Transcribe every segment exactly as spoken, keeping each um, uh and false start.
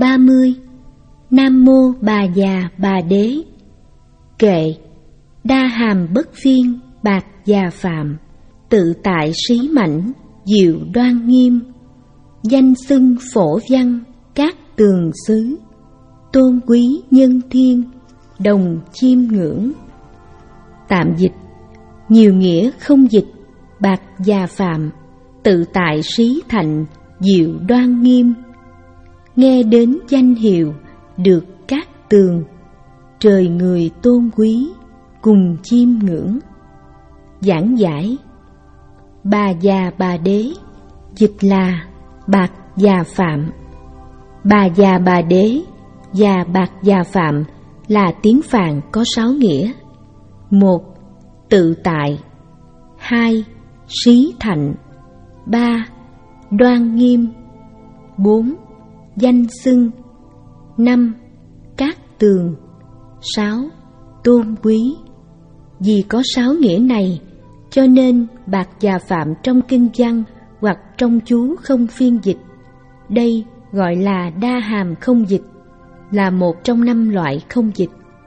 ba mươi. Nam mô Bà Già Bà Đế. Kệ. Đa hàm bất phiên, bạc già phạm, tự tại trí mãnh, diệu đoan nghiêm, danh xưng phổ văn, các tường xứ, tôn quý nhân thiên, đồng chiêm ngưỡng. Tạm dịch. Nhiều nghĩa không dịch, bạc già phạm, tự tại trí thạnh, diệu đoan nghiêm, nghe đến danh hiệu được các tường, trời người tôn quý cùng chiêm ngưỡng. Giảng giải. Bà Già Bà Đế dịch là bạc già phạm. Bà Già Bà Đế và bạc già phạm là tiếng Phạn có sáu nghĩa. Một. Tự tại. Hai. Trí thạnh. Ba. Đoan nghiêm. Bốn. Danh xưng. Năm. Các tường. Sáu. Tôn quý. Vì có sáu nghĩa này, cho nên bạc già phạm trong kinh văn hoặc trong chú không phiên dịch. Đây gọi là đa hàm không dịch, là một trong năm loại không dịch.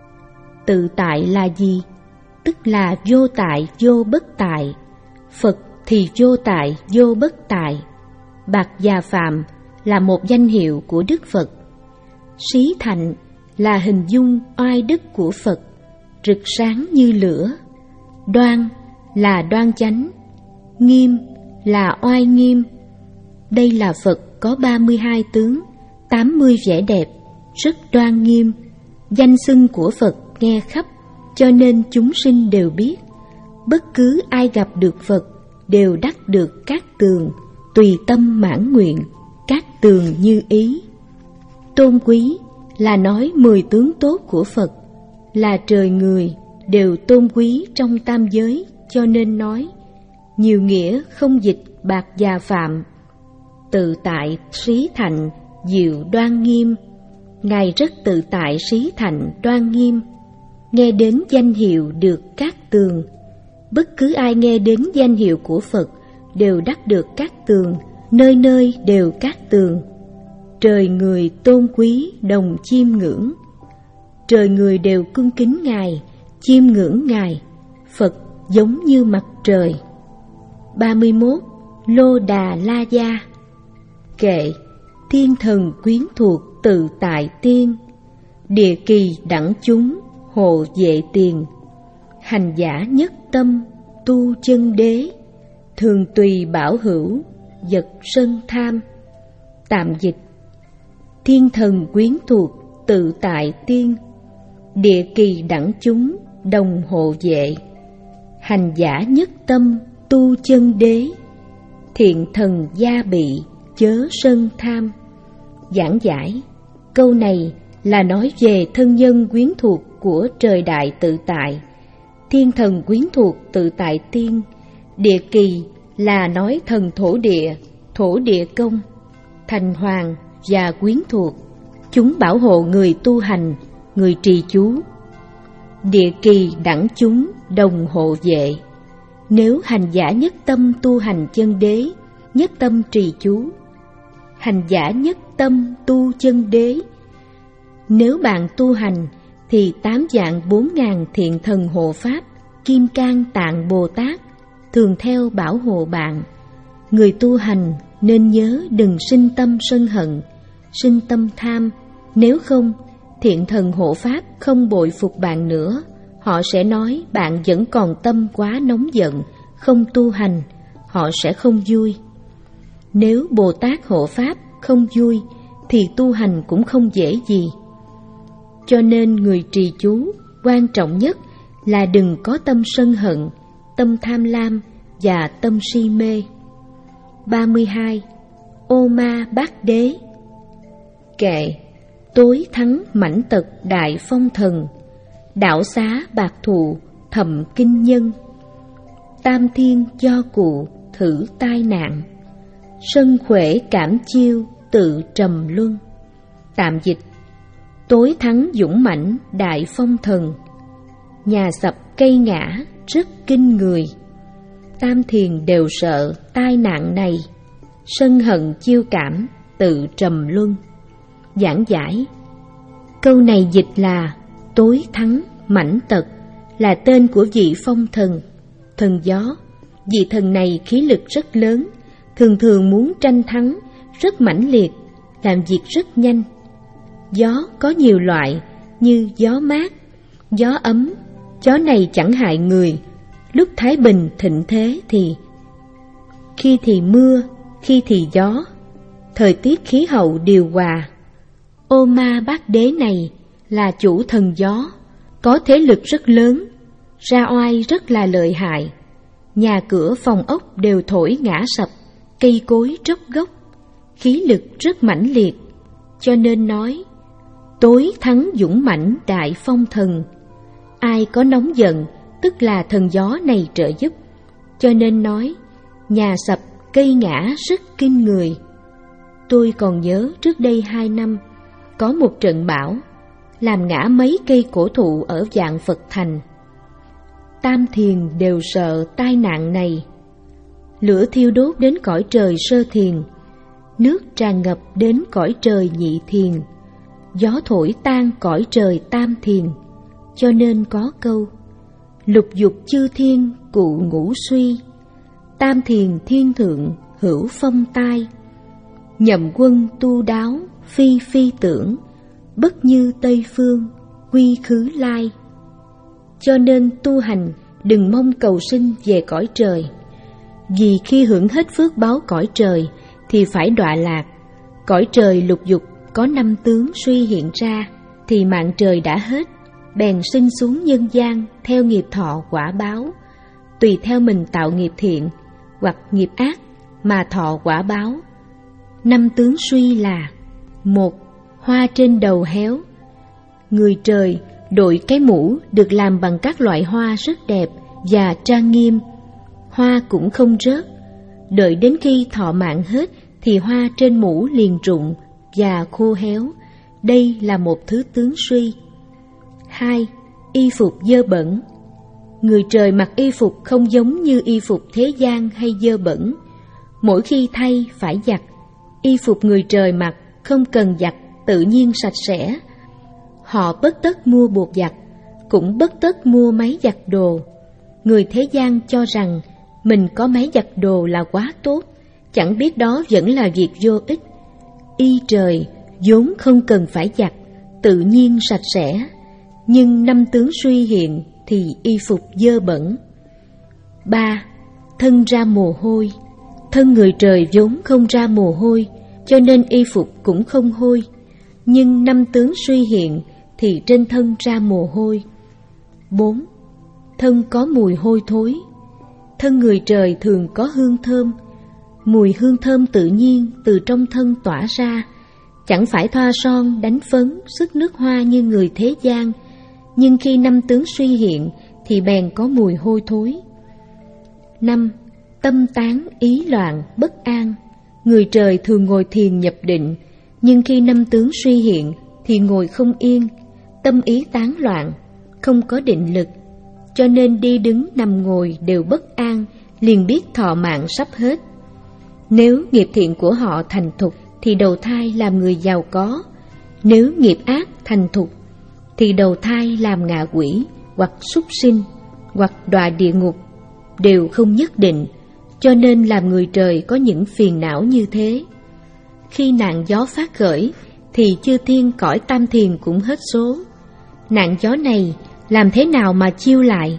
Tự tại là gì? Tức là vô tại vô bất tại. Phật thì vô tại vô bất tại. Bạc già phạm là một danh hiệu của Đức Phật. Trí thạnh là hình dung oai đức của Phật, rực sáng như lửa. Đoan là đoan chánh. Nghiêm là oai nghiêm. Đây là Phật có ba mươi hai tướng, tám mươi vẻ đẹp, rất đoan nghiêm. Danh xưng của Phật nghe khắp, cho nên chúng sinh đều biết. Bất cứ ai gặp được Phật đều đắc được các tường, tùy tâm mãn nguyện, các tường như ý. Tôn quý là nói mười tướng tốt của Phật, là trời người đều tôn quý trong tam giới, cho nên nói nhiều nghĩa không dịch bạc già phạm, tự tại trí thạnh, diệu đoan nghiêm. Ngài rất tự tại trí thạnh đoan nghiêm, nghe đến danh hiệu được các tường. Bất cứ ai nghe đến danh hiệu của Phật đều đắc được các tường, nơi nơi đều các tường. Trời người tôn quý đồng chiêm ngưỡng. Trời người đều cung kính Ngài, chiêm ngưỡng Ngài. Phật giống như mặt trời. ba mươi mốt. Lô Đà La Gia. Kệ. Thiên thần quyến thuộc tự tại tiên, địa kỳ đẳng chúng hộ vệ tiền, hành giả nhất tâm tu chân đế, thường tùy bảo hữu vật sân tham. Tạm dịch. Thiên thần quyến thuộc tự tại tiên, địa kỳ đẳng chúng đồng hộ vệ, hành giả nhất tâm tu chân đế, thiện thần gia bị chớ sân tham. Giảng giải. Câu này là nói về thân nhân quyến thuộc của trời đại tự tại. Thiên thần quyến thuộc tự tại tiên. Địa kỳ là nói thần thổ địa, thổ địa công, thành hoàng và quyến thuộc. Chúng bảo hộ người tu hành, người trì chú. Địa kỳ đẳng chúng đồng hộ vệ. Nếu hành giả nhất tâm tu hành chân đế, nhất tâm trì chú. Hành giả nhất tâm tu chân đế. Nếu bạn tu hành thì tám vạn bốn ngàn thiện thần hộ pháp, Kim Cang Tạng Bồ Tát thường theo bảo hộ bạn. Người tu hành nên nhớ đừng sinh tâm sân hận, sinh tâm tham. Nếu không, thiện thần hộ pháp không bội phục bạn nữa. Họ sẽ nói bạn vẫn còn tâm quá nóng giận, không tu hành, họ sẽ không vui. Nếu Bồ Tát hộ pháp không vui thì tu hành cũng không dễ gì. Cho nên người trì chú quan trọng nhất là đừng có tâm sân hận, tâm tham lam và tâm si mê. ba mươi hai. Ô Ma Bát Đế. Kệ. Tối thắng mãnh tật đại phong thần, đạo xá bạc thụ thầm kinh nhân, tam thiên do cụ thử tai nạn, sân khuể cảm chiêu tự trầm luân. Tạm dịch. Tối thắng dũng mãnh đại phong thần, nhà sập cây ngã rất kinh người, tam thiền đều sợ tai nạn này, sân hận chiêu cảm tự trầm luân. giảng giải. Câu này dịch là tối thắng mãnh tật, là tên của vị phong thần, thần gió. Vị thần này khí lực rất lớn, thường thường muốn tranh thắng, rất mãnh liệt, làm việc rất nhanh. Gió có nhiều loại như gió mát, gió ấm. Gió này chẳng hại người, lúc thái bình thịnh thế thì khi thì mưa, khi thì gió, thời tiết khí hậu điều hòa. Ô Ma Bát Đế này là chủ thần gió, có thế lực rất lớn, ra oai rất là lợi hại. Nhà cửa phòng ốc đều thổi ngã sập, cây cối tróc gốc, khí lực rất mãnh liệt, cho nên nói tối thắng dũng mãnh đại phong thần. Ai có nóng giận tức là thần gió này trợ giúp, cho nên nói nhà sập cây ngã rất kinh người. Tôi còn nhớ trước đây hai năm có một trận bão làm ngã mấy cây cổ thụ ở Vạn Phật Thành. Tam thiền đều sợ tai nạn này. Lửa thiêu đốt đến cõi trời sơ thiền, nước tràn ngập đến cõi trời nhị thiền, gió thổi tan cõi trời tam thiền. Cho nên có câu lục dục chư thiên cụ ngũ suy, tam thiền thiên thượng hữu phong tai. Nhậm quân tu đáo phi phi tưởng, bất như Tây phương quy khứ lai. Cho nên tu hành đừng mong cầu sinh về cõi trời, vì khi hưởng hết phước báo cõi trời thì phải đọa lạc. Cõi trời lục dục có năm tướng suy hiện ra thì mạng trời đã hết, bèn sinh xuống nhân gian theo nghiệp thọ quả báo, tùy theo mình tạo nghiệp thiện hoặc nghiệp ác mà thọ quả báo. Năm tướng suy là: một, hoa trên đầu héo. Người trời đội cái mũ được làm bằng các loại hoa rất đẹp và trang nghiêm, hoa cũng không rớt. Đợi đến khi thọ mạng hết thì hoa trên mũ liền rụng và khô héo. Đây là một thứ tướng suy. Hai, y phục dơ bẩn. Người trời mặc y phục không giống như y phục thế gian hay dơ bẩn. Mỗi khi thay phải giặt. Y phục người trời mặc không cần giặt, tự nhiên sạch sẽ. Họ bất tất mua bột giặt, cũng bất tất mua máy giặt đồ. Người thế gian cho rằng mình có máy giặt đồ là quá tốt, chẳng biết đó vẫn là việc vô ích. Y trời vốn không cần phải giặt, tự nhiên sạch sẽ, nhưng năm tướng suy hiện thì y phục dơ bẩn. Ba, thân ra mồ hôi. Thân người trời vốn không ra mồ hôi, cho nên y phục cũng không hôi, nhưng năm tướng suy hiện thì trên thân ra mồ hôi. Bốn, thân có mùi hôi thối. Thân người trời thường có hương thơm, mùi hương thơm tự nhiên từ trong thân tỏa ra, chẳng phải thoa son, đánh phấn, sức nước hoa như người thế gian, nhưng khi năm tướng suy hiện thì bèn có mùi hôi thối. Năm, tâm tán ý loạn, bất an. Người trời thường ngồi thiền nhập định, nhưng khi năm tướng suy hiện thì ngồi không yên, tâm ý tán loạn, không có định lực, cho nên đi đứng nằm ngồi đều bất an, liền biết thọ mạng sắp hết. Nếu nghiệp thiện của họ thành thục thì đầu thai làm người giàu có, nếu nghiệp ác thành thục thì đầu thai làm ngạ quỷ hoặc súc sinh hoặc đọa địa ngục, đều không nhất định, cho nên làm người trời có những phiền não như thế. Khi nạn gió phát khởi thì chư thiên cõi tam thiền cũng hết số. Nạn gió này làm thế nào mà chiêu lại?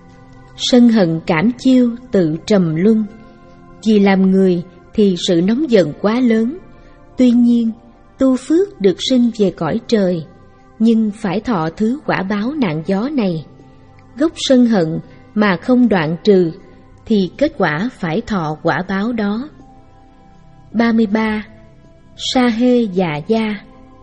Sân hận cảm chiêu tự trầm luân. Vì làm người thì sự nóng giận quá lớn. Tuy nhiên tu phước được sinh về cõi trời, nhưng phải thọ thứ quả báo nạn gió này. Gốc sân hận mà không đoạn trừ thì kết quả phải thọ quả báo đó. Ba mươi ba. Sa hê dạ gia.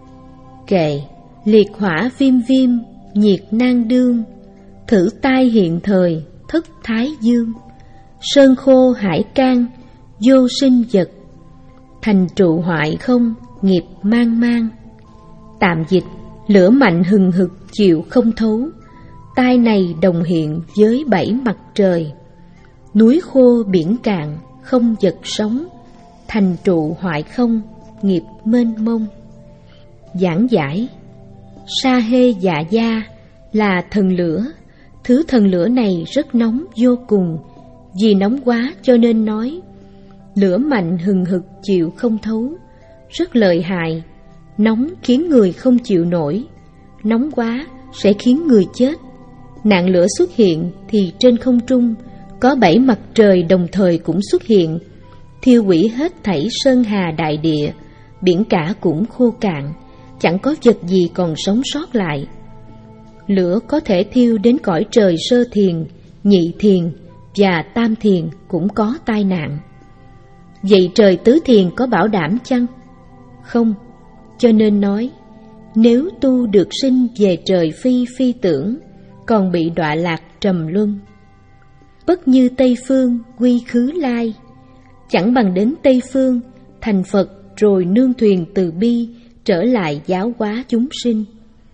Kệ: liệt hỏa viêm viêm, nhiệt nan đương, thử tai hiện thời, thất thái dương. Sơn khô hải can, vô sinh vật, thành trụ hoại không, nghiệp mang mang. Tạm dịch: lửa mạnh hừng hực chịu không thấu, tai này đồng hiện với bảy mặt trời. Núi khô biển cạn, không vật sống, thành trụ hoại không, nghiệp mênh mông. Giảng giải: Sa hê dạ gia là thần lửa. Thứ thần lửa này rất nóng vô cùng. Vì nóng quá cho nên nói lửa mạnh hừng hực chịu không thấu, rất lợi hại. Nóng khiến người không chịu nổi, nóng quá sẽ khiến người chết. Nạn lửa xuất hiện thì trên không trung có bảy mặt trời đồng thời cũng xuất hiện, thiêu hủy hết thảy sơn hà đại địa, biển cả cũng khô cạn, chẳng có vật gì còn sống sót lại. Lửa có thể thiêu đến cõi trời sơ thiền, nhị thiền và tam thiền cũng có tai nạn. Vậy trời tứ thiền có bảo đảm chăng? Không, cho nên nói nếu tu được sinh về trời phi phi tưởng, còn bị đọa lạc trầm luân. Bất như Tây Phương quy khứ lai, chẳng bằng đến Tây Phương thành Phật rồi nương thuyền từ bi trở lại giáo hóa chúng sinh.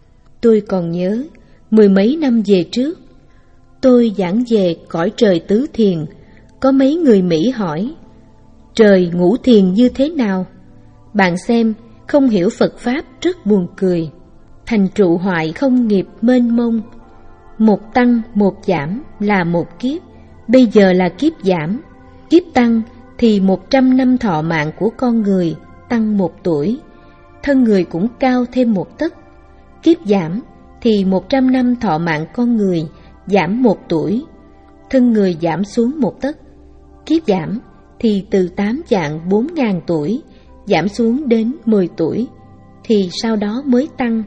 Tôi còn nhớ mười mấy năm về trước, tôi giảng về cõi trời tứ thiền. Có mấy người Mỹ hỏi trời ngũ thiền như thế nào? Bạn xem, không hiểu Phật Pháp rất buồn cười. Thành trụ hoại không nghiệp mênh mông. Một tăng một giảm là một kiếp, bây giờ là kiếp giảm. Kiếp tăng thì một trăm năm thọ mạng của con người tăng một tuổi, thân người cũng cao thêm một tấc. Kiếp giảm thì một trăm năm thọ mạng con người giảm một tuổi, thân người giảm xuống một tấc. Kiếp giảm thì từ tám vạn bốn ngàn tuổi giảm xuống đến mười tuổi, thì sau đó mới tăng.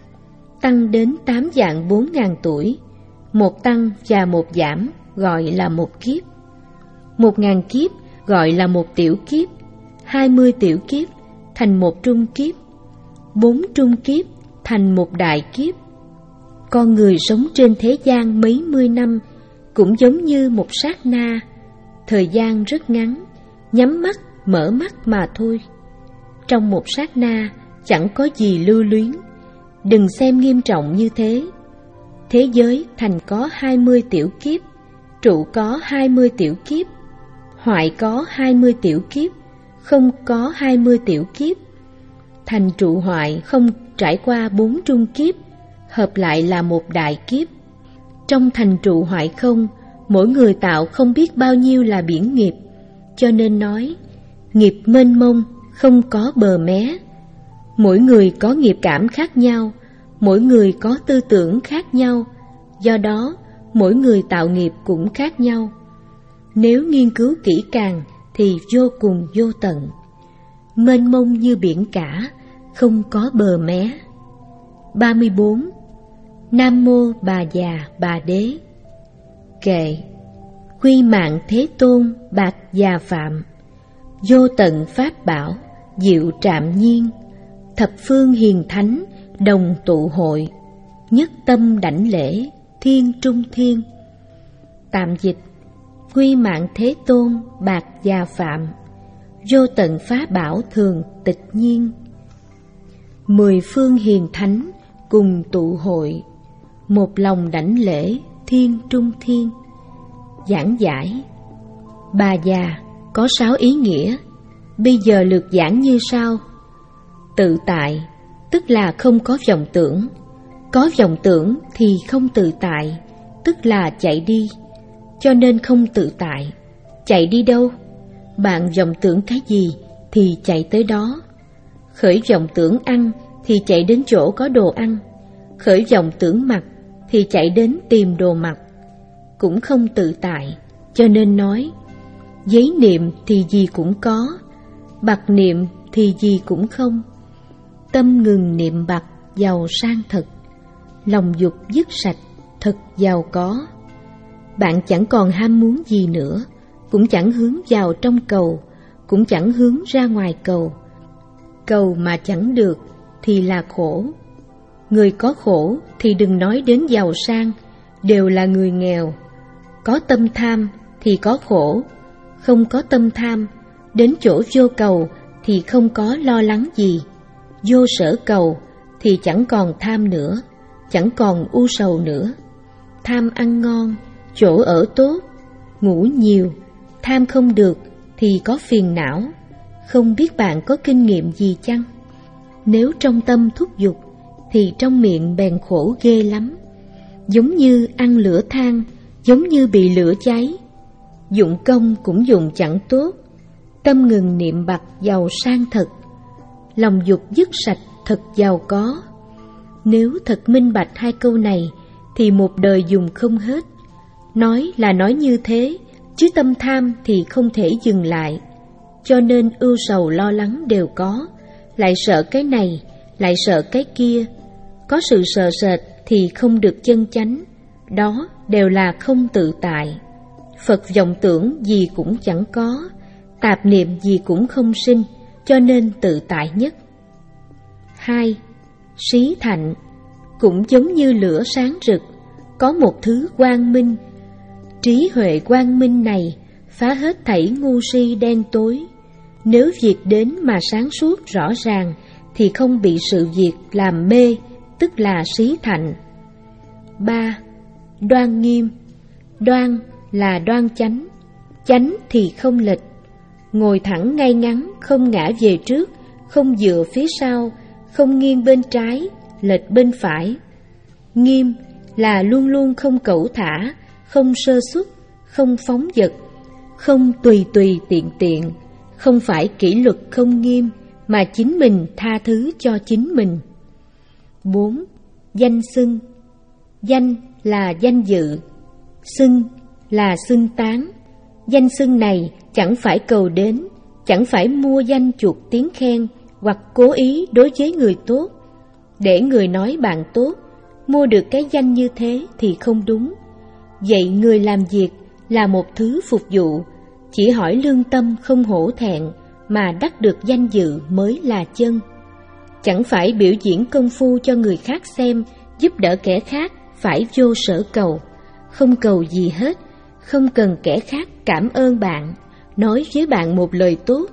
Tăng đến tám vạn bốn ngàn tuổi, một tăng và một giảm gọi là một kiếp. Một ngàn kiếp gọi là một tiểu kiếp, hai mươi tiểu kiếp thành một trung kiếp, bốn trung kiếp thành một đại kiếp. Con người sống trên thế gian mấy mươi năm cũng giống như một sát na, thời gian rất ngắn, nhắm mắt mở mắt mà thôi. Trong một sát na chẳng có gì lưu luyến, đừng xem nghiêm trọng như thế. Thế giới thành có hai mươi tiểu kiếp, trụ có hai mươi tiểu kiếp, hoại có hai mươi tiểu kiếp, không có hai mươi tiểu kiếp. Thành trụ hoại không trải qua bốn trung kiếp, hợp lại là một đại kiếp. Trong thành trụ hoại không, mỗi người tạo không biết bao nhiêu là biển nghiệp, cho nên nói nghiệp mênh mông không có bờ mé. Mỗi người có nghiệp cảm khác nhau, mỗi người có tư tưởng khác nhau, do đó mỗi người tạo nghiệp cũng khác nhau. Nếu nghiên cứu kỹ càng thì vô cùng vô tận, mênh mông như biển cả, không có bờ mé. ba mươi bốn. Nam Mô Bà Già Bà Đế. Kệ: Quy mạng Thế Tôn bạc già phạm, vô tận pháp bảo diệu trạm nhiên, thập phương hiền thánh đồng tụ hội, nhất tâm đảnh lễ thiên trung thiên. Tạm dịch: Quy mạng Thế Tôn bạc già phạm, vô tận pháp bảo thường tịch nhiên, mười phương hiền thánh cùng tụ hội, một lòng đảnh lễ thiên trung thiên. Giảng giải: Bà già có sáu ý nghĩa, bây giờ lược giảng như sau. Tự tại tức là không có vọng tưởng, có vọng tưởng thì không tự tại, tức là chạy đi, cho nên không tự tại. Chạy đi đâu? Bạn vọng tưởng cái gì thì chạy tới đó. Khởi vọng tưởng ăn thì chạy đến chỗ có đồ ăn, khởi vọng tưởng mặc thì chạy đến tìm đồ mặc, cũng không tự tại, cho nên nói giấy niệm thì gì cũng có, bạc niệm thì gì cũng không. Tâm ngừng niệm bạc giàu sang thật, lòng dục dứt sạch thật giàu có. Bạn chẳng còn ham muốn gì nữa, cũng chẳng hướng vào trong cầu, cũng chẳng hướng ra ngoài cầu. Cầu mà chẳng được thì là khổ. Người có khổ thì đừng nói đến giàu sang, đều là người nghèo. Có tâm tham thì có khổ, không có tâm tham, đến chỗ vô cầu thì không có lo lắng gì. Vô sở cầu thì chẳng còn tham nữa, chẳng còn u sầu nữa. Tham ăn ngon, chỗ ở tốt, ngủ nhiều, tham không được thì có phiền não. Không biết bạn có kinh nghiệm gì chăng? Nếu trong tâm thúc giục thì trong miệng bèn khổ ghê lắm, giống như ăn lửa than, giống như bị lửa cháy. Dụng công cũng dùng chẳng tốt, tâm ngừng niệm bặt giàu sang thật. Lòng dục dứt sạch thật giàu có. Nếu thật minh bạch hai câu này thì một đời dùng không hết. Nói là nói như thế, chứ tâm tham thì không thể dừng lại. Cho nên ưu sầu lo lắng đều có, lại sợ cái này, lại sợ cái kia. Có sự sợ sệt thì không được chân chánh, đó đều là không tự tại. Phật vọng tưởng gì cũng chẳng có, tạp niệm gì cũng không sinh, cho nên tự tại nhất. Hai, trí thạnh cũng giống như lửa sáng rực, có một thứ quang minh. Trí huệ quang minh này phá hết thảy ngu si đen tối. Nếu việc đến mà sáng suốt rõ ràng thì không bị sự việc làm mê, tức là trí thạnh. Ba, đoan nghiêm. Đoan là đoan chánh, chánh thì không lệch. Ngồi thẳng ngay ngắn, không ngã về trước, không dựa phía sau, không nghiêng bên trái, lệch bên phải. Nghiêm là luôn luôn không cẩu thả, không sơ suất, không phóng dật, không tùy tùy tiện tiện, không phải kỷ luật không nghiêm, mà chính mình tha thứ cho chính mình. Bốn, danh xưng. Danh là danh dự, xưng là xưng tán. Danh xưng này chẳng phải cầu đến, chẳng phải mua danh chuộc tiếng khen, hoặc cố ý đối với người tốt, để người nói bạn tốt, mua được cái danh như thế thì không đúng. Vậy người làm việc là một thứ phục vụ, chỉ hỏi lương tâm không hổ thẹn, mà đắc được danh dự mới là chân. Chẳng phải biểu diễn công phu cho người khác xem, giúp đỡ kẻ khác, phải vô sở cầu, không cầu gì hết, không cần kẻ khác cảm ơn bạn, nói với bạn một lời tốt.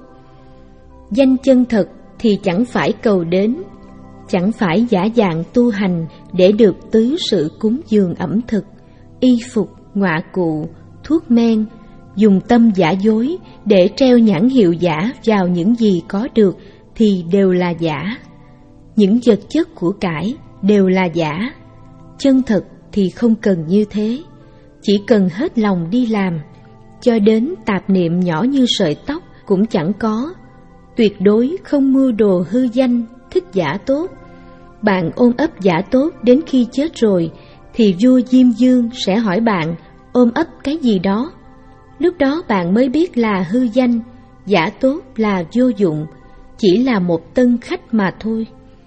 Danh chân thật thì chẳng phải cầu đến, chẳng phải giả dạng tu hành để được tứ sự cúng dường ẩm thực, y phục, ngọa cụ, thuốc men, dùng tâm giả dối để treo nhãn hiệu giả vào những gì có được thì đều là giả. Những vật chất của cải đều là giả. Chân thật thì không cần như thế, chỉ cần hết lòng đi làm, cho đến tạp niệm nhỏ như sợi tóc cũng chẳng có. Tuyệt đối không mưu đồ hư danh, thích giả tốt. Bạn ôm ấp giả tốt đến khi chết rồi thì vua Diêm Dương sẽ hỏi bạn ôm ấp cái gì đó. Lúc đó bạn mới biết là hư danh, giả tốt là vô dụng, chỉ là một tân khách mà thôi.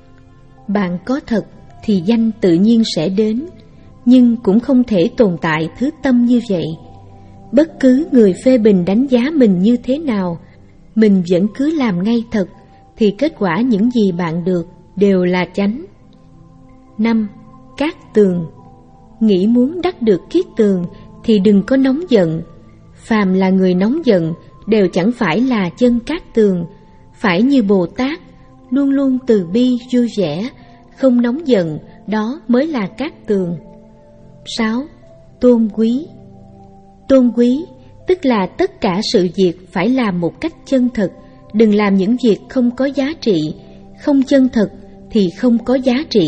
Bạn có thật thì danh tự nhiên sẽ đến, nhưng cũng không thể tồn tại thứ tâm như vậy. Bất cứ người phê bình đánh giá mình như thế nào, mình vẫn cứ làm ngay thật, thì kết quả những gì bạn được đều là chánh. Năm, cát tường. Nghĩ muốn đắc được kiết tường thì đừng có nóng giận. Phàm là người nóng giận đều chẳng phải là chân cát tường. Phải như Bồ Tát, luôn luôn từ bi vui vẻ, không nóng giận, đó mới là cát tường. Sáu, tôn quý. Tôn quý tức là tất cả sự việc phải làm một cách chân thật, đừng làm những việc không có giá trị. Không chân thật thì không có giá trị.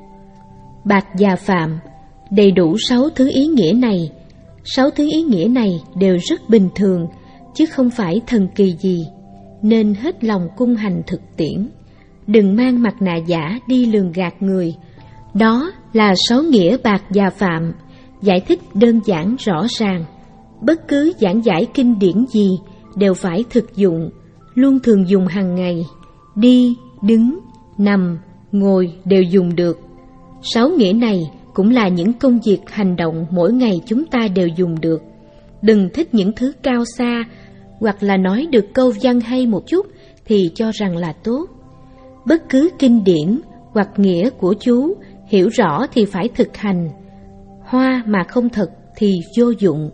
Bạc và phạm, đầy đủ sáu thứ ý nghĩa này. Sáu thứ ý nghĩa này đều rất bình thường, chứ không phải thần kỳ gì, nên hết lòng cung hành thực tiễn. Đừng mang mặt nạ giả đi lường gạt người. Đó là sáu nghĩa bạc và phạm, giải thích đơn giản rõ ràng. Bất cứ giảng giải kinh điển gì đều phải thực dụng, luôn thường dùng hàng ngày. Đi, đứng, nằm, ngồi đều dùng được. Sáu nghĩa này cũng là những công việc hành động mỗi ngày chúng ta đều dùng được. Đừng thích những thứ cao xa, hoặc là nói được câu văn hay một chút thì cho rằng là tốt. Bất cứ kinh điển hoặc nghĩa của chú hiểu rõ thì phải thực hành. Hoa mà không thật thì vô dụng.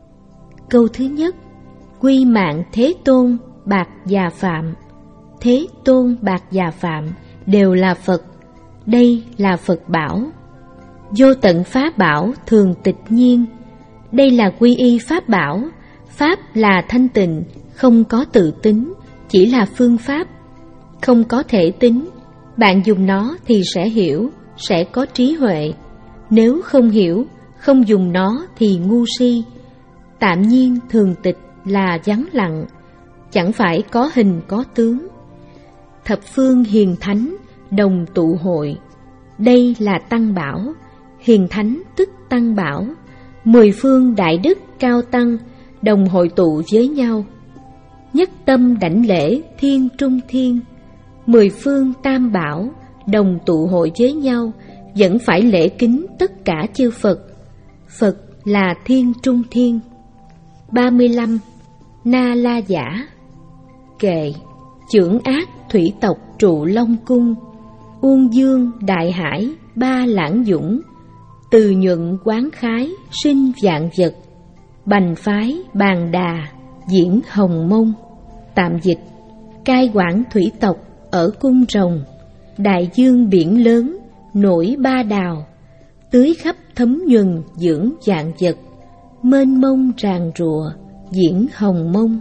Câu thứ nhất, quy mạng Thế Tôn, bạc và phạm. Thế Tôn, bạc và phạm đều là Phật. Đây là Phật bảo. Vô tận pháp bảo thường tịch nhiên. Đây là quy y pháp bảo. Pháp là thanh tịnh, không có tự tính, chỉ là phương pháp. Không có thể tính, Bạn dùng nó thì sẽ hiểu, sẽ có trí huệ. Nếu không hiểu, không dùng nó thì ngu si. Tạm nhiên thường tịch là vắng lặng, chẳng phải có hình có tướng. Thập phương hiền thánh đồng tụ hội, đây là tăng bảo. Hiền thánh tức tăng bảo. Mười phương đại đức cao tăng đồng hội tụ với nhau, nhất tâm đảnh lễ thiên trung thiên. Mười phương tam bảo đồng tụ hội với nhau, vẫn phải lễ kính tất cả chư Phật. Phật là thiên trung thiên. ba mươi lăm. Na La Giả. Kệ. Chưởng ác thủy tộc trụ Long Cung, Uông Dương đại hải ba lãng dũng. Từ nhuận quán khái sinh vạn vật, bành phái bàn đà diễn hồng mông. Tạm dịch. Cai quản thủy tộc ở cung rồng, đại dương biển lớn nổi ba đào. Tưới khắp thấm nhuần dưỡng vạn vật, mênh mông ràng rùa diễn hồng mông.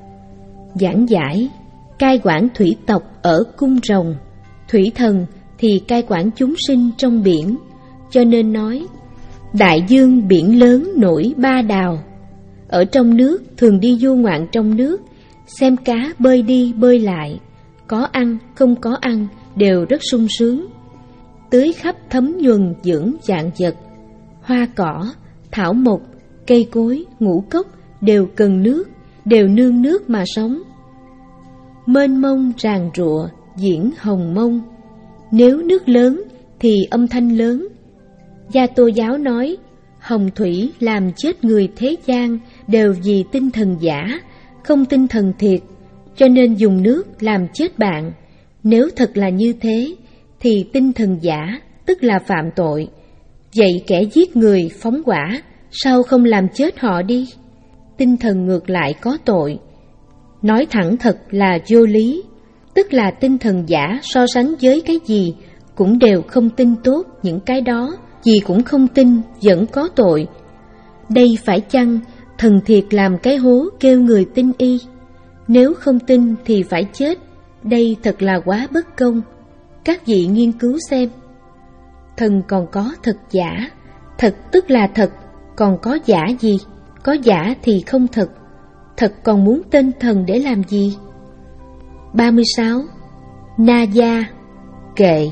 Giảng giải. Cai quản thủy tộc ở cung rồng. Thủy thần thì cai quản chúng sinh trong biển, cho nên nói đại dương biển lớn nổi ba đào. Ở trong nước thường đi du ngoạn trong nước, xem cá bơi đi bơi lại, có ăn không có ăn đều rất sung sướng. Tưới khắp thấm nhuần dưỡng vạn vật, hoa cỏ, thảo mộc, cây cối, ngũ cốc đều cần nước, đều nương nước mà sống. Mênh mông ràng rụa diễn hồng mông. Nếu nước lớn thì âm thanh lớn. Gia Tô giáo nói hồng thủy làm chết người thế gian đều vì tinh thần giả, không tinh thần thiệt, cho nên dùng nước làm chết bạn. Nếu thật là như thế thì tinh thần giả tức là phạm tội. Vậy kẻ giết người phóng hỏa sao không làm chết họ đi? Tinh thần ngược lại có tội. Nói thẳng thật là vô lý, tức là tinh thần giả so sánh với cái gì cũng đều không tin tốt những cái đó, gì cũng không tin vẫn có tội. Đây phải chăng thần thiệt làm cái hố kêu người tin y? Nếu không tin thì phải chết, đây thật là quá bất công. Các vị nghiên cứu xem. Thần còn có thật giả, thật tức là thật, còn có giả gì? Có giả thì không thật, thật còn muốn tên thần để làm gì? ba mươi sáu. Na Gia. Kệ.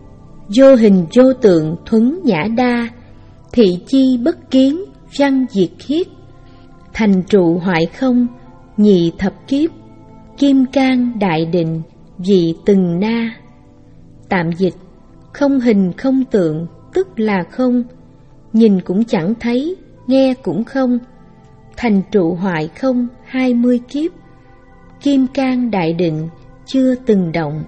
Vô hình vô tượng thuấn nhã đa, thị chi bất kiến văn diệt khiết. Thành trụ hoại không nhị thập kiếp, kim cang đại định vị từng na. Tạm dịch. Không hình không tượng tức là không, nhìn cũng chẳng thấy, nghe cũng không. Thành trụ hoại không hai mươi kiếp, kim cang đại định chưa từng động.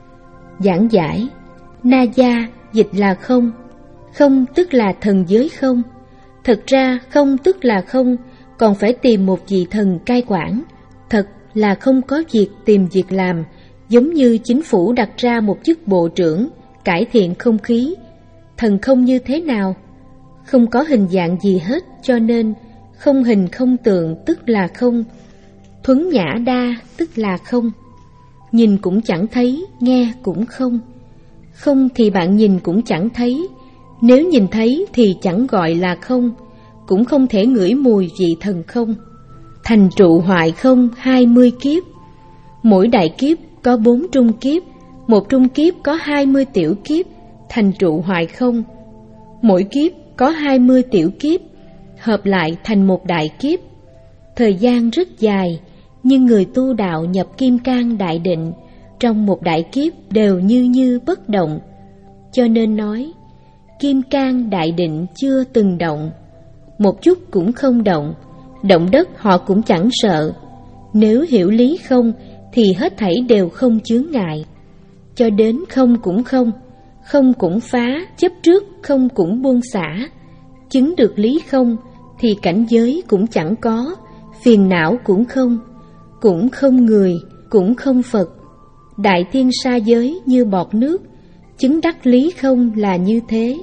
Giảng giải. Na Gia dịch là không. Không tức là thần giới không. Thật ra không tức là không, còn phải tìm một vị thần cai quản. Thật là không có việc tìm việc làm, giống như chính phủ đặt ra một chức bộ trưởng cải thiện không khí. Thần không như thế nào? Không có hình dạng gì hết, cho nên không hình không tượng tức là không. Thuấn nhã đa tức là không. Nhìn cũng chẳng thấy, nghe cũng không. Không thì bạn nhìn cũng chẳng thấy. Nếu nhìn thấy thì chẳng gọi là không, cũng không thể ngửi mùi vị thần không. Thành trụ hoại không hai mươi kiếp. Mỗi đại kiếp có bốn trung kiếp, một trung kiếp có hai mươi tiểu kiếp, thành trụ hoại không. Mỗi kiếp có hai mươi tiểu kiếp, hợp lại thành một đại kiếp. Thời gian rất dài, nhưng người tu đạo nhập kim cang đại định, trong một đại kiếp đều như như bất động. Cho nên nói, kim cang đại định chưa từng động, một chút cũng không động, động đất họ cũng chẳng sợ. Nếu hiểu lý không thì hết thảy đều không chướng ngại. Cho đến không cũng không, không cũng phá, chấp trước không cũng buông xả. Chứng được lý không thì cảnh giới cũng chẳng có, phiền não cũng không, cũng không người, cũng không Phật. Đại thiên sa giới như bọt nước, chứng đắc lý không là như thế.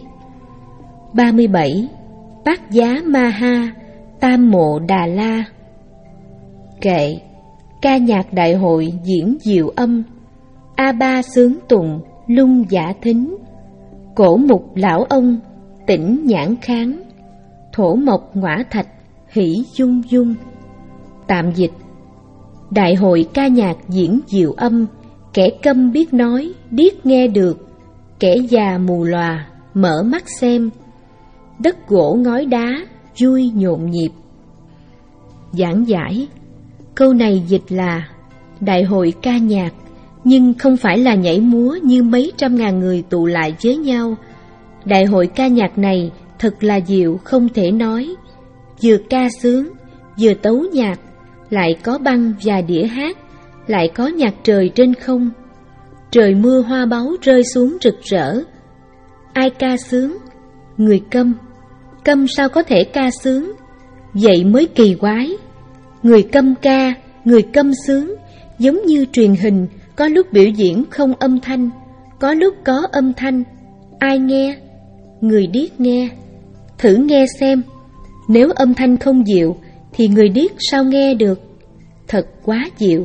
ba mươi bảy. Bát Giá Ma Ha Tam Mộ Đà La. Kệ. Ca nhạc đại hội diễn diệu âm, A Ba sướng tụng lung giả thính. Cổ mục lão ông, tỉnh nhãn kháng. Thổ mộc ngõa thạch, hỷ dung dung. Tạm dịch: đại hội ca nhạc diễn diệu âm, kẻ câm biết nói, điếc nghe được, kẻ già mù lòa, mở mắt xem. Đất gỗ ngói đá, vui nhộn nhịp. Giảng giải: câu này dịch là đại hội ca nhạc, nhưng không phải là nhảy múa như mấy trăm ngàn người tụ lại với nhau. Đại hội ca nhạc này thật là diệu không thể nói. Vừa ca sướng, vừa tấu nhạc, lại có băng và đĩa hát, lại có nhạc trời trên không. Trời mưa hoa báu rơi xuống rực rỡ. Ai ca sướng? Người câm. Câm sao có thể ca sướng? Vậy mới kỳ quái. Người câm ca, người câm sướng, giống như truyền hình, có lúc biểu diễn không âm thanh, có lúc có âm thanh. Ai nghe? Người điếc nghe. Thử nghe xem, nếu âm thanh không diệu thì người điếc sao nghe được? Thật quá diệu.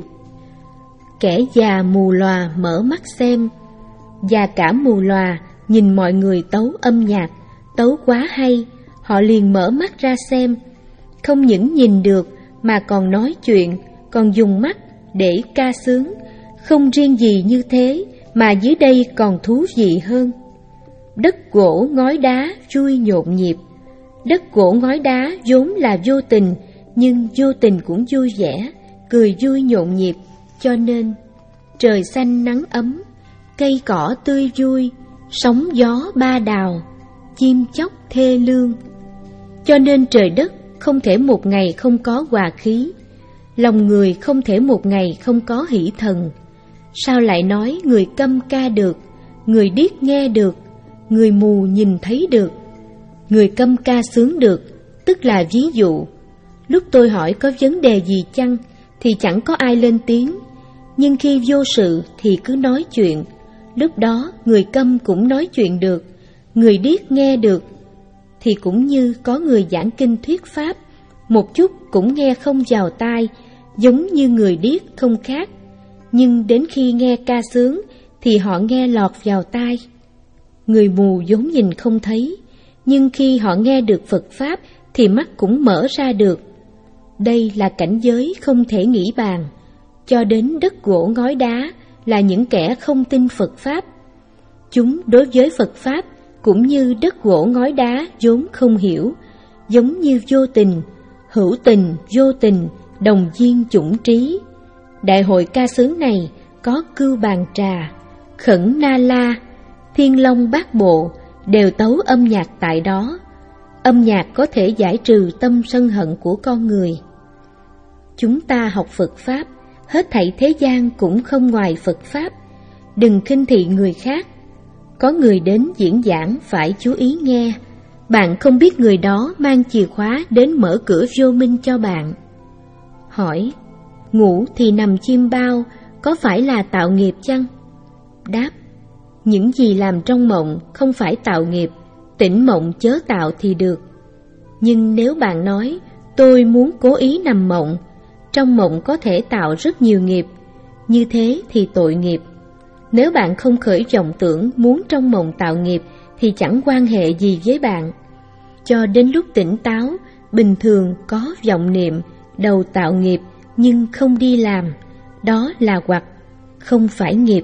Kẻ già mù lòa mở mắt xem. Già cả mù lòa nhìn mọi người tấu âm nhạc, tấu quá hay, họ liền mở mắt ra xem. Không những nhìn được mà còn nói chuyện, còn dùng mắt để ca sướng. Không riêng gì như thế, mà dưới đây còn thú vị hơn. Đất gỗ ngói đá vui nhộn nhịp. Đất gỗ ngói đá vốn là vô tình, nhưng vô tình cũng vui vẻ, cười vui nhộn nhịp. Cho nên trời xanh nắng ấm, cây cỏ tươi vui, sóng gió ba đào, chim chóc thê lương. Cho nên trời đất không thể một ngày không có hòa khí, lòng người không thể một ngày không có hỷ thần. Sao lại nói người câm ca được, người điếc nghe được, người mù nhìn thấy được? Người câm ca sướng được, tức là ví dụ. Lúc tôi hỏi có vấn đề gì chăng, thì chẳng có ai lên tiếng. Nhưng khi vô sự thì cứ nói chuyện. Lúc đó người câm cũng nói chuyện được, người điếc nghe được. Thì cũng như có người giảng kinh thuyết pháp, một chút cũng nghe không vào tai, giống như người điếc không khác. Nhưng đến khi nghe ca sướng thì họ nghe lọt vào tai. Người mù vốn nhìn không thấy, nhưng khi họ nghe được Phật Pháp thì mắt cũng mở ra được. Đây là cảnh giới không thể nghĩ bàn. Cho đến đất gỗ ngói đá là những kẻ không tin Phật Pháp. Chúng đối với Phật Pháp cũng như đất gỗ ngói đá vốn không hiểu, giống như vô tình, hữu tình, vô tình, đồng duyên chủng trí. Đại hội ca sướng này có Cưu Bàn Trà, Khẩn Na La, Thiên Long Bát Bộ đều tấu âm nhạc tại đó. Âm nhạc có thể giải trừ tâm sân hận của con người. Chúng ta học Phật Pháp, hết thảy thế gian cũng không ngoài Phật Pháp. Đừng khinh thị người khác. Có người đến diễn giảng phải chú ý nghe. Bạn không biết người đó mang chìa khóa đến mở cửa vô minh cho bạn. Hỏi: ngủ thì nằm chim bao, có phải là tạo nghiệp chăng? Đáp: những gì làm trong mộng không phải tạo nghiệp, tỉnh mộng chớ tạo thì được. Nhưng nếu bạn nói tôi muốn cố ý nằm mộng, trong mộng có thể tạo rất nhiều nghiệp, như thế thì tội nghiệp. Nếu bạn không khởi vọng tưởng muốn trong mộng tạo nghiệp thì chẳng quan hệ gì với bạn. Cho đến lúc tỉnh táo, bình thường có vọng niệm, đầu tạo nghiệp nhưng không đi làm, đó là hoặc, không phải nghiệp.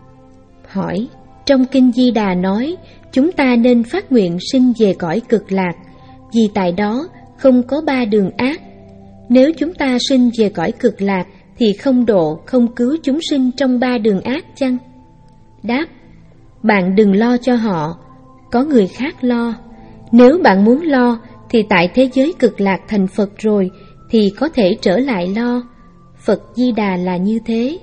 Hỏi: trong Kinh Di Đà nói chúng ta nên phát nguyện sinh về cõi cực lạc, vì tại đó không có ba đường ác. Nếu chúng ta sinh về cõi cực lạc thì không độ, không cứu chúng sinh trong ba đường ác chăng? Đáp: bạn đừng lo cho họ, có người khác lo. Nếu bạn muốn lo thì tại thế giới cực lạc thành Phật rồi thì có thể trở lại lo. Phật Di Đà là như thế.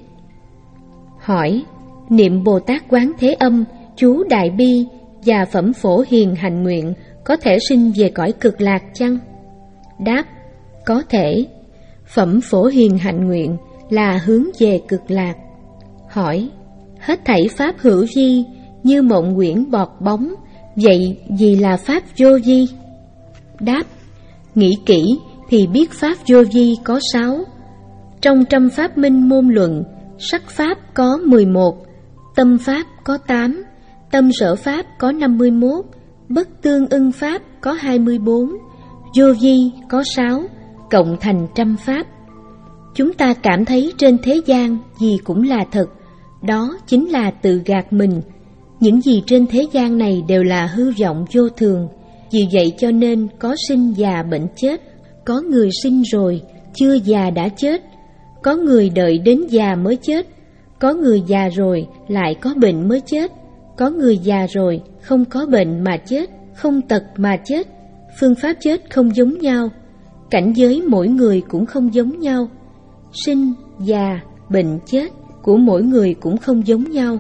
Hỏi: niệm Bồ Tát Quán Thế Âm, chú Đại Bi và phẩm Phổ Hiền Hạnh Nguyện có thể sinh về cõi cực lạc chăng? Đáp: có thể. Phẩm Phổ Hiền Hạnh Nguyện là hướng về cực lạc. Hỏi: hết thảy pháp hữu vi như mộng quyển bọt bóng, vậy gì là pháp vô vi? Đáp: nghĩ kỹ thì biết pháp vô vi có sáu. Trong trăm pháp minh môn luận, sắc pháp có mười một, Tâm pháp có tám, tâm sở pháp có năm mươi mốt, bất tương ưng pháp có hai mươi bốn, vô vi có sáu, cộng thành trăm pháp. Chúng ta cảm thấy trên thế gian gì cũng là thật, đó chính là tự gạt mình. Những gì trên thế gian này đều là hư vọng vô thường. Vì vậy cho nên có sinh già bệnh chết, có người sinh rồi, chưa già đã chết, có người đợi đến già mới chết, có người già rồi lại có bệnh mới chết, có người già rồi không có bệnh mà chết, không tật mà chết. Phương pháp chết không giống nhau, cảnh giới mỗi người cũng không giống nhau. Sinh, già, bệnh, chết của mỗi người cũng không giống nhau.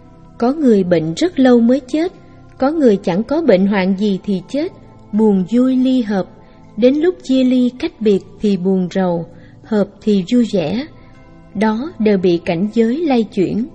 Có người bệnh rất lâu mới chết, có người chẳng có bệnh hoạn gì thì chết, buồn vui ly hợp, đến lúc chia ly cách biệt thì buồn rầu, hợp thì vui vẻ. Đó đều bị cảnh giới lay chuyển.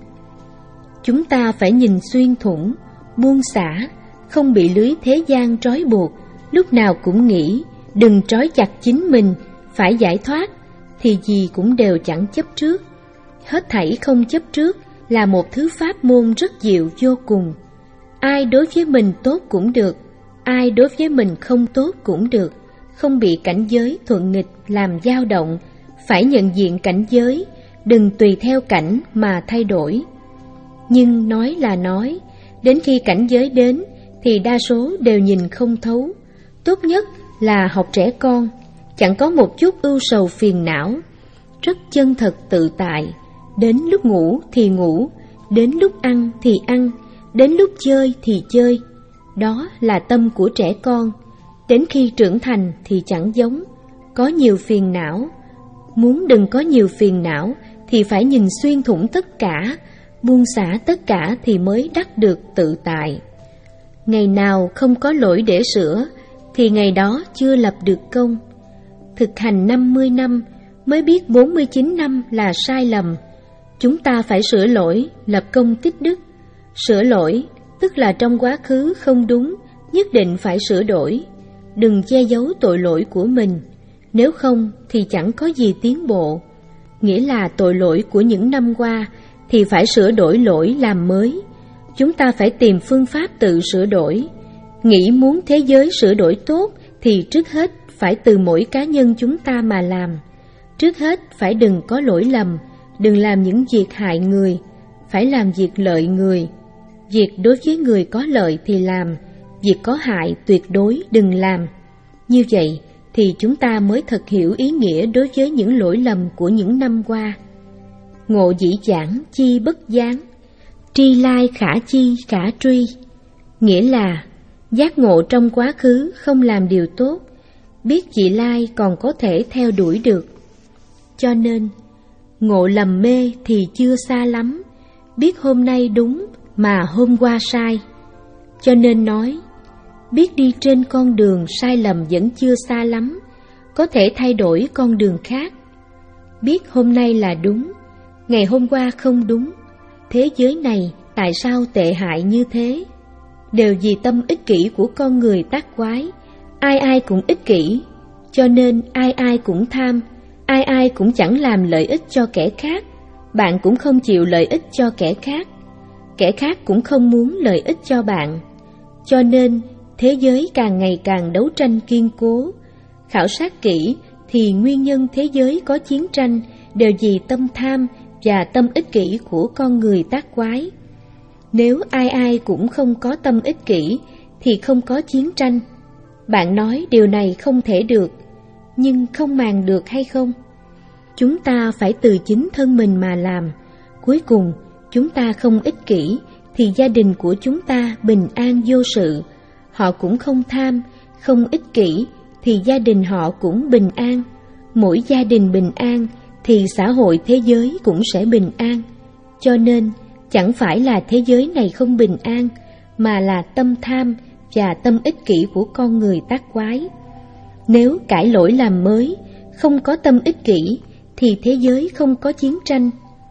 Chúng ta phải nhìn xuyên thủng, buông xả, không bị lưới thế gian trói buộc, lúc nào cũng nghĩ đừng trói chặt chính mình, phải giải thoát, thì gì cũng đều chẳng chấp trước. Hết thảy không chấp trước là một thứ pháp môn rất diệu vô cùng. Ai đối với mình tốt cũng được, ai đối với mình không tốt cũng được, không bị cảnh giới thuận nghịch làm dao động, phải nhận diện cảnh giới, đừng tùy theo cảnh mà thay đổi. Nhưng nói là nói, đến khi cảnh giới đến thì đa số đều nhìn không thấu. Tốt nhất là học trẻ con, chẳng có một chút ưu sầu phiền não, rất chân thật tự tại. Đến lúc ngủ thì ngủ, đến lúc ăn thì ăn, đến lúc chơi thì chơi. Đó là tâm của trẻ con. Đến khi trưởng thành thì chẳng giống, có nhiều phiền não. Muốn đừng có nhiều phiền não thì phải nhìn xuyên thủng tất cả, buông xả tất cả thì mới đắc được tự tại. Ngày nào không có lỗi để sửa thì ngày đó chưa lập được công. Thực hành năm mươi năm mới biết bốn mươi chín năm là sai lầm. Chúng ta phải sửa lỗi, lập công tích đức. Sửa lỗi tức là trong quá khứ không đúng, nhất định phải sửa đổi. Đừng che giấu tội lỗi của mình, nếu không thì chẳng có gì tiến bộ. Nghĩa là tội lỗi của những năm qua thì phải sửa đổi lỗi làm mới. Chúng ta phải tìm phương pháp tự sửa đổi. Nghĩ muốn thế giới sửa đổi tốt thì trước hết phải từ mỗi cá nhân chúng ta mà làm. Trước hết phải đừng có lỗi lầm, đừng làm những việc hại người, phải làm việc lợi người. Việc đối với người có lợi thì làm, việc có hại tuyệt đối đừng làm. Như vậy thì chúng ta mới thật hiểu ý nghĩa đối với những lỗi lầm của những năm qua. Ngộ dĩ giảng chi bất gián, tri lai khả chi khả truy. Nghĩa là giác ngộ trong quá khứ không làm điều tốt, biết vị lai còn có thể theo đuổi được. Cho nên ngộ lầm mê thì chưa xa lắm, biết hôm nay đúng mà hôm qua sai. Cho nên nói, biết đi trên con đường sai lầm vẫn chưa xa lắm, có thể thay đổi con đường khác. Biết hôm nay là đúng, ngày hôm qua không đúng. Thế giới này tại sao tệ hại như thế? Đều vì tâm ích kỷ của con người tác quái. Ai ai cũng ích kỷ, cho nên ai ai cũng tham, ai ai cũng chẳng làm lợi ích cho kẻ khác. Bạn cũng không chịu lợi ích cho kẻ khác, kẻ khác cũng không muốn lợi ích cho bạn. Cho nên thế giới càng ngày càng đấu tranh kiên cố. Khảo sát kỹ thì nguyên nhân thế giới có chiến tranh đều vì tâm tham và tâm ích kỷ của con người tác quái. Nếu ai ai cũng không có tâm ích kỷ thì không có chiến tranh. Bạn nói điều này không thể được, nhưng không màng được hay không? Chúng ta phải từ chính thân mình mà làm. Cuối cùng chúng ta không ích kỷ thì gia đình của chúng ta bình an vô sự. Họ cũng không tham, không ích kỷ thì gia đình họ cũng bình an. Mỗi gia đình bình an thì xã hội thế giới cũng sẽ bình an. Cho nên chẳng phải là thế giới này không bình an, mà là tâm tham và tâm ích kỷ của con người tác quái. Nếu cải lỗi làm mới, không có tâm ích kỷ thì thế giới không có chiến tranh.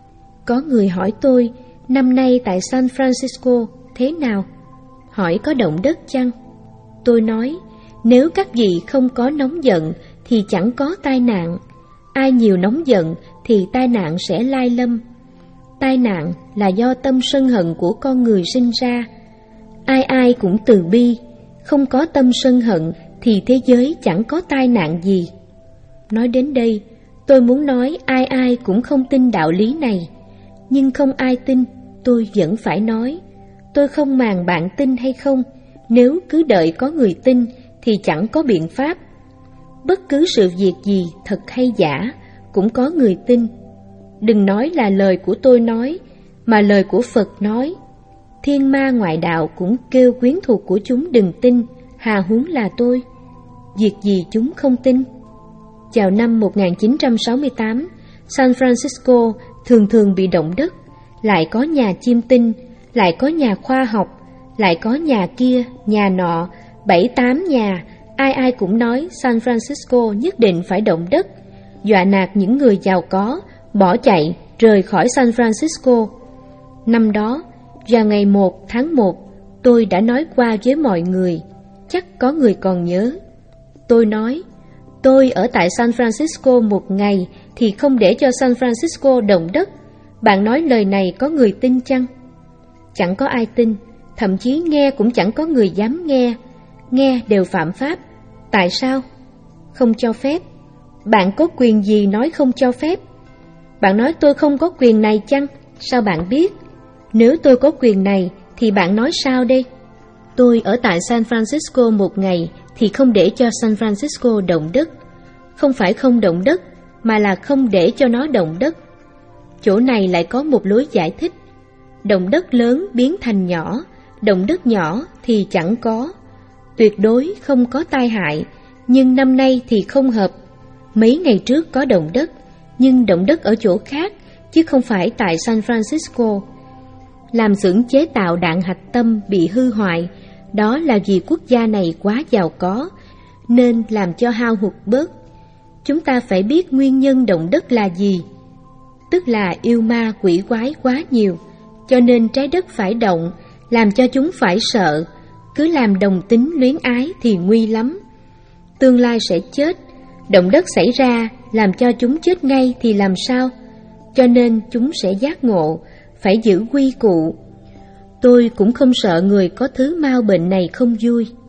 Có người hỏi tôi, năm nay tại San Francisco thế nào? Hỏi có động đất chăng? Tôi nói, nếu các vị không có nóng giận thì chẳng có tai nạn. Ai nhiều nóng giận thì tai nạn sẽ lai lâm. tai nạn là do tâm sân hận của con người sinh ra. Ai ai cũng từ bi, không có tâm sân hận thì thế giới chẳng có tai nạn gì. Nói đến đây, tôi muốn nói ai ai cũng không tin đạo lý này, nhưng không ai tin, tôi vẫn phải nói. Tôi không màng bạn tin hay không, nếu cứ đợi có người tin thì chẳng có biện pháp. Bất cứ sự việc gì thật hay giả cũng có người tin. Đừng nói là lời của tôi nói, mà lời của Phật nói. Thiên ma ngoại đạo cũng kêu quyến thuộc của chúng đừng tin, hà huống là tôi. Việc gì chúng không tin. Chào năm một nghìn chín trăm sáu mươi tám, San Francisco thường thường bị động đất, lại có nhà chiêm tinh, lại có nhà khoa học, lại có nhà kia, nhà nọ, bảy tám nhà. Ai ai cũng nói San Francisco nhất định phải động đất, dọa nạt những người giàu có, bỏ chạy, rời khỏi San Francisco. Năm đó, vào ngày một tháng một, tôi đã nói qua với mọi người, chắc có người còn nhớ. Tôi nói, tôi ở tại San Francisco một ngày thì không để cho San Francisco động đất. Bạn nói lời này có người tin chăng? Chẳng có ai tin, thậm chí nghe cũng chẳng có người dám nghe. Nghe đều phạm pháp. Tại sao? Không cho phép. Bạn có quyền gì nói không cho phép? Bạn nói tôi không có quyền này chăng? Sao bạn biết? Nếu tôi có quyền này thì bạn nói sao đây? Tôi ở tại San Francisco một ngày thì không để cho San Francisco động đất. Không phải không động đất, mà là không để cho nó động đất. Chỗ này lại có một lối giải thích. Động đất lớn biến thành nhỏ, động đất nhỏ thì chẳng có. Tuyệt đối không có tai hại, nhưng năm nay thì không hợp. Mấy ngày trước có động đất, nhưng động đất ở chỗ khác, chứ không phải tại San Francisco. Làm xưởng chế tạo đạn hạch tâm bị hư hoại, đó là vì quốc gia này quá giàu có, nên làm cho hao hụt bớt. Chúng ta phải biết nguyên nhân động đất là gì. Tức là yêu ma quỷ quái quá nhiều, cho nên trái đất phải động, làm cho chúng phải sợ. Cứ làm đồng tính luyến ái thì nguy lắm. Tương lai sẽ chết. Động đất xảy ra làm cho chúng chết ngay thì làm sao? Cho nên chúng sẽ giác ngộ, phải giữ quy củ. Tôi cũng không sợ người có thứ mau bệnh này không vui.